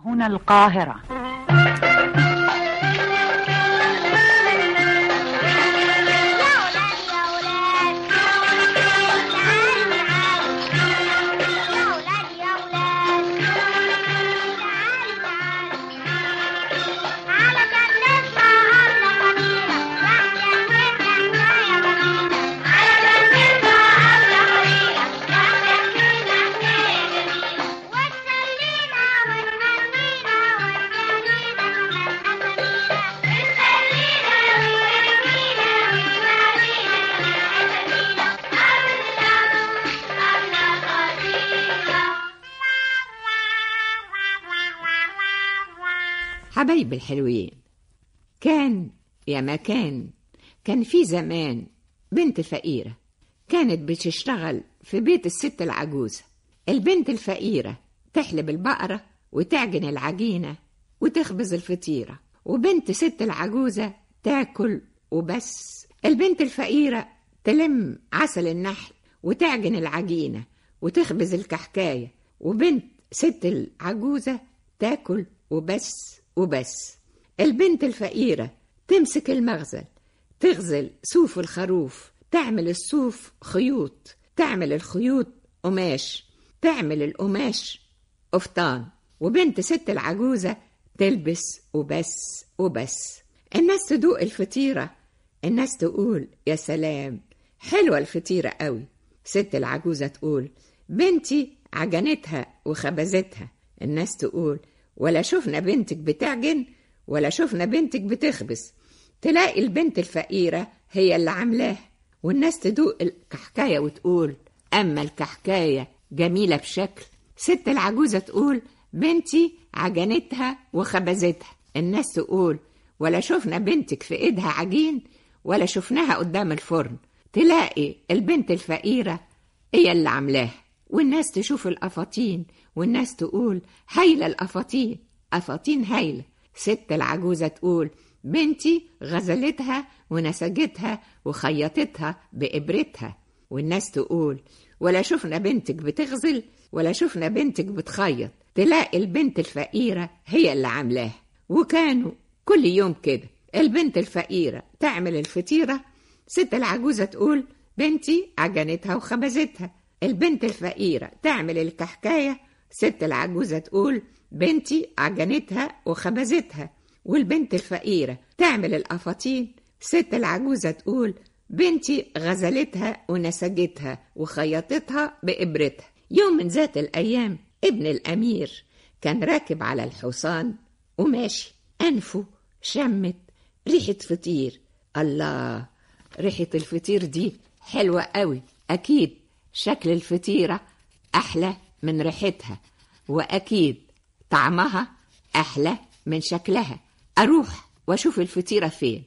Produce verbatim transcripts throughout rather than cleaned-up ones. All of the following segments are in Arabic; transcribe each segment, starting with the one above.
هنا القاهرة. حبايبي الحلوين، كان يا ما كان كان في زمان بنت فقيرة كانت بتشتغل في بيت الست العجوزة. البنت الفقيرة تحلب البقرة وتعجن العجينة وتخبز الفطيرة، وبنت ست العجوزة تاكل وبس. البنت الفقيرة تلم عسل النحل وتعجن العجينة وتخبز الكحكاية، وبنت ست العجوزة تاكل وبس وبس. البنت الفقيرة تمسك المغزل تغزل صوف الخروف، تعمل الصوف خيوط، تعمل الخيوط قماش، تعمل القماش قفطان. وبنت ست العجوزة تلبس وبس وبس. الناس تدوق الفطيرة، الناس تقول يا سلام حلوة الفطيرة قوي. ست العجوزة تقول بنتي عجنتها وخبزتها. الناس تقول ولا شفنا بنتك بتعجن ولا شفنا بنتك بتخبز. تلاقي البنت الفقيرة هي اللي عاملاه. والناس تدوق الكحكاية وتقول أما الكحكاية جميلة بشكل. ست العجوزة تقول بنتي عجنتها وخبزتها. الناس تقول ولا شفنا بنتك في إيدها عجين ولا شفناها قدام الفرن. تلاقي البنت الفقيرة هي اللي عاملاه. والناس تشوف الأفاطين والناس تقول هايلة الأفاطين، أفاطين هايلة. ست العجوزة تقول بنتي غزلتها ونسجتها وخيطتها بإبرتها. والناس تقول ولا شفنا بنتك بتغزل ولا شفنا بنتك بتخيط. تلاقي البنت الفقيرة هي اللي عاملاه. وكانوا كل يوم كده البنت الفقيرة تعمل الفطيرة، ست العجوزة تقول بنتي عجنتها وخبزتها. البنت الفقيرة تعمل الكحكاية، ست العجوزة تقول بنتي عجنتها وخبزتها. والبنت الفقيرة تعمل الأفاطين، ست العجوزة تقول بنتي غزلتها ونسجتها وخيطتها بإبرتها. يوم من ذات الأيام ابن الأمير كان راكب على الحصان وماشي، أنفه شمت ريحة فطير. الله، ريحة الفطير دي حلوة قوي، أكيد شكل الفطيرة أحلى من ريحتها، وأكيد طعمها أحلى من شكلها. أروح وأشوف الفطيرة فين،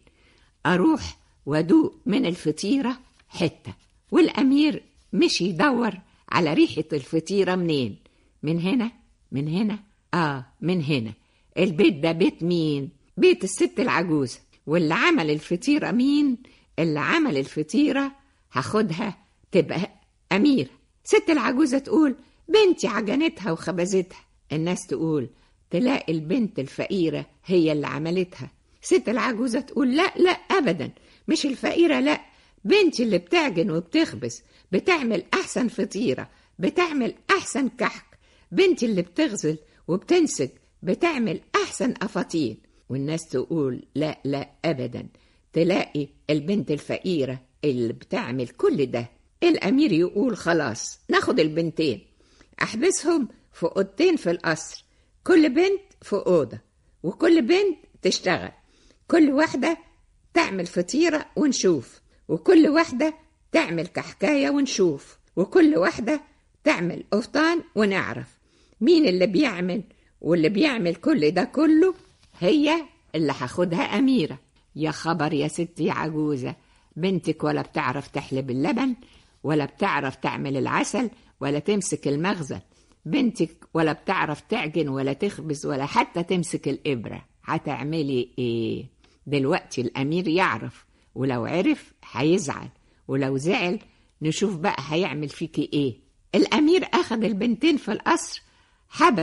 أروح وأدوق من الفطيرة حتة. والأمير مشي يدور على ريحة الفطيرة منين، من هنا من هنا آه من هنا. البيت ده بيت مين؟ بيت الست العجوزة. واللي عمل الفطيرة مين؟ اللي عمل الفطيرة هاخدها تبقى أميرة. ست العجوزة تقول بنتي عجنتها وخبزتها. الناس تقول تلاقي البنت الفقيرة هي اللي عملتها. ست العجوزة تقول لا لا أبدا، مش الفقيرة، لا، بنتي اللي بتعجن وبتخبز، بتعمل أحسن فطيرة، بتعمل أحسن كحك، بنتي اللي بتغزل وبتنسج، بتعمل أحسن أفاطين. والناس تقول لا لا أبدا، تلاقي البنت الفقيرة اللي بتعمل كل ده. الأمير يقول خلاص ناخد البنتين أحبسهم في أوضتين في القصر، كل بنت في أوضة، وكل بنت تشتغل، كل واحدة تعمل فطيرة ونشوف، وكل واحدة تعمل كحكاية ونشوف، وكل واحدة تعمل قفطان ونعرف مين اللي بيعمل. واللي بيعمل كل ده كله هي اللي هاخدها أميرة. يا خبر يا ستي عجوزة، بنتك ولا بتعرف تحلب اللبن ولا بتعرف تعمل العسل ولا تمسك المغزل، بنتك ولا بتعرف تعجن ولا تخبز ولا حتى تمسك الإبرة. هتعملي إيه؟ دلوقتي الأمير يعرف، ولو عرف هيزعل، ولو زعل نشوف بقى هيعمل فيكي إيه. الأمير أخذ البنتين في القصر، حبس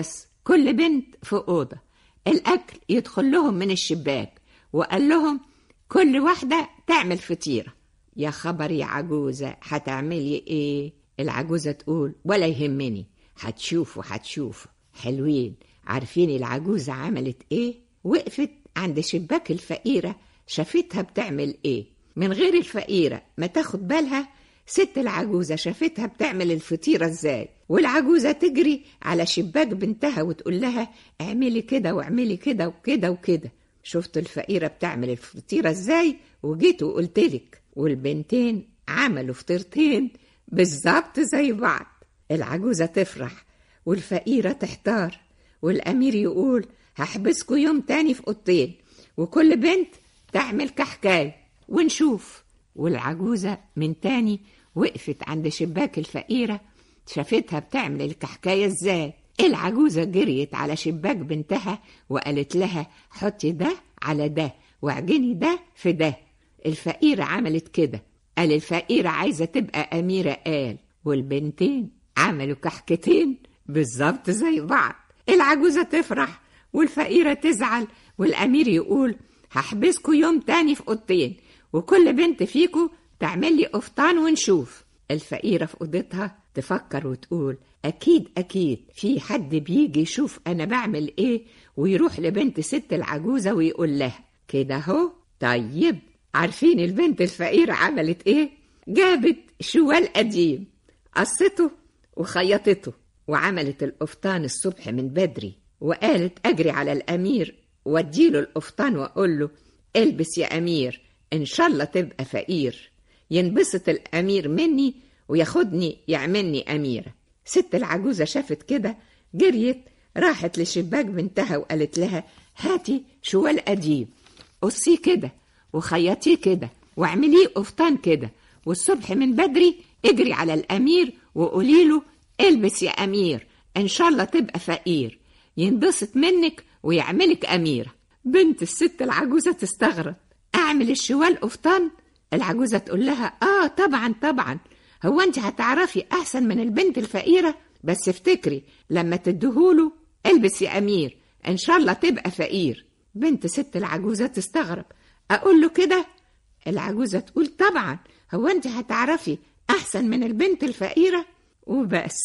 كل بنت في أوضة، الأكل يدخل لهم من الشباك، وقال لهم كل واحدة تعمل فطيرة. يا خبر يا عجوزة، هتعملي ايه؟ العجوزة تقول ولا يهمني، هتشوفوا هتشوفوا. حلوين. عارفين العجوزة عملت ايه؟ وقفت عند شباك الفقيرة، شافتها بتعمل ايه. من غير الفقيرة ما تاخد بالها، ست العجوزة شافتها بتعمل الفطيرة ازاي، والعجوزة تجري على شباك بنتها وتقول لها اعملي كده واعملي كده وكده وكده. شفت الفقيرة بتعمل الفطيرة ازاي وجيت وقلتلك. والبنتين عملوا فطيرتين بالظبط زي بعض. العجوزة تفرح والفقيرة تحتار، والأمير يقول هحبسكوا يوم تاني في أوضتين، وكل بنت تعمل كحكاية ونشوف. والعجوزة من تاني وقفت عند شباك الفقيرة، شافتها بتعمل الكحكاية ازاي. العجوزة جريت على شباك بنتها وقالت لها حطي ده على ده واعجني ده في ده. الفقيرة عملت كده، قال الفقيرة عايزة تبقى أميرة، قال. والبنتين عملوا كحكتين بالظبط زي بعض. العجوزة تفرح والفقيرة تزعل، والأمير يقول هحبسكوا يوم تاني في أوضتين، وكل بنت فيكوا تعمل لي قفطان ونشوف. الفقيرة في أوضتها تفكر وتقول أكيد أكيد في حد بيجي يشوف أنا بعمل إيه، ويروح لبنت ست العجوزة ويقول لها كده هو. طيب عارفين البنت الفقيرة عملت إيه؟ جابت شوال قديم، قصته وخيطته، وعملت القفطان الصبح من بدري، وقالت أجري على الأمير واديله القفطان وأقول له البس يا أمير إن شاء الله تبقى فقير. ينبسط الأمير مني وياخدني يعملني أميرة. ست العجوزة شافت كده، جريت راحت لشباك بنتها وقالت لها هاتي شوال قديم، قصيه كده وخيطيه كده واعمليه قفطان كده، والصبح من بدري اجري على الأمير وقوليله البس يا أمير إن شاء الله تبقى فقير، ينبسط منك ويعملك أميرة. بنت الست العجوزة تستغرب، أعمل الشوال قفطان؟ العجوزة تقول لها آه طبعا طبعا، هو أنت هتعرفي أحسن من البنت الفقيرة؟ بس افتكري لما تدهوله البس يا أمير إن شاء الله تبقى فقير. بنت ست العجوزة تستغرب، أقول له كده؟ العجوزة تقول طبعا، هو أنت هتعرفي أحسن من البنت الفقيرة؟ وبس.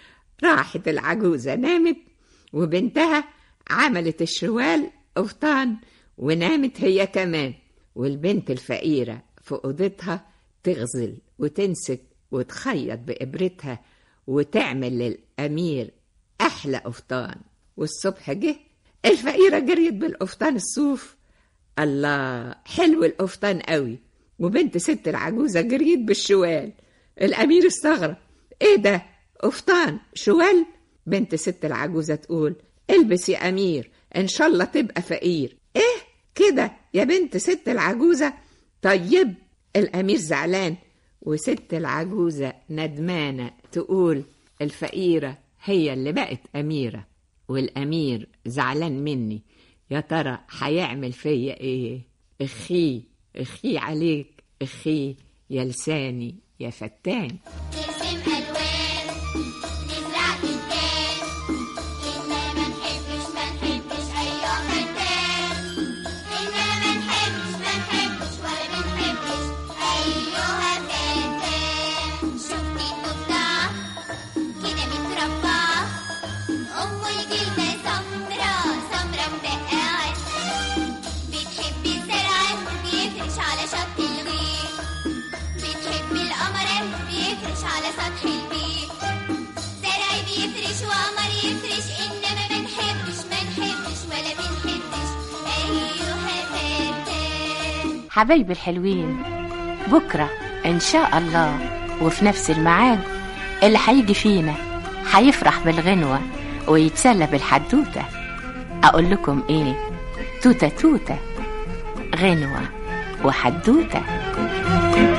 راحت العجوزة نامت، وبنتها عملت الشوال قفطان ونامت هي كمان. والبنت الفقيرة في أوضتها تغزل وتنسك وتخيط بإبرتها وتعمل للأمير أحلى قفطان. والصبح جه الفقيرة جريت بالقفطان الصوف، الله حلو القفطان قوي. وبنت ست العجوزة جريت بالشوال. الأمير استغرب، ايه ده قفطان شوال؟ بنت ست العجوزة تقول البس يا أمير إن شاء الله تبقى فقير. ايه كده يا بنت ست العجوزة؟ طيب. الأمير زعلان وست العجوزة ندمانة تقول الفقيرة هي اللي بقت أميرة، والأمير زعلان مني، يا ترى هيعمل فيا ايه؟ اخي اخي عليك اخي يا لساني يا فتان. حبايبي الحلوين، بكرة إن شاء الله وفي نفس الميعاد اللي هيجي فينا هيفرح بالغنوة ويتسلى بالحدوتة. أقول لكم إيه؟ توتة توتة غنوة وحدوتة.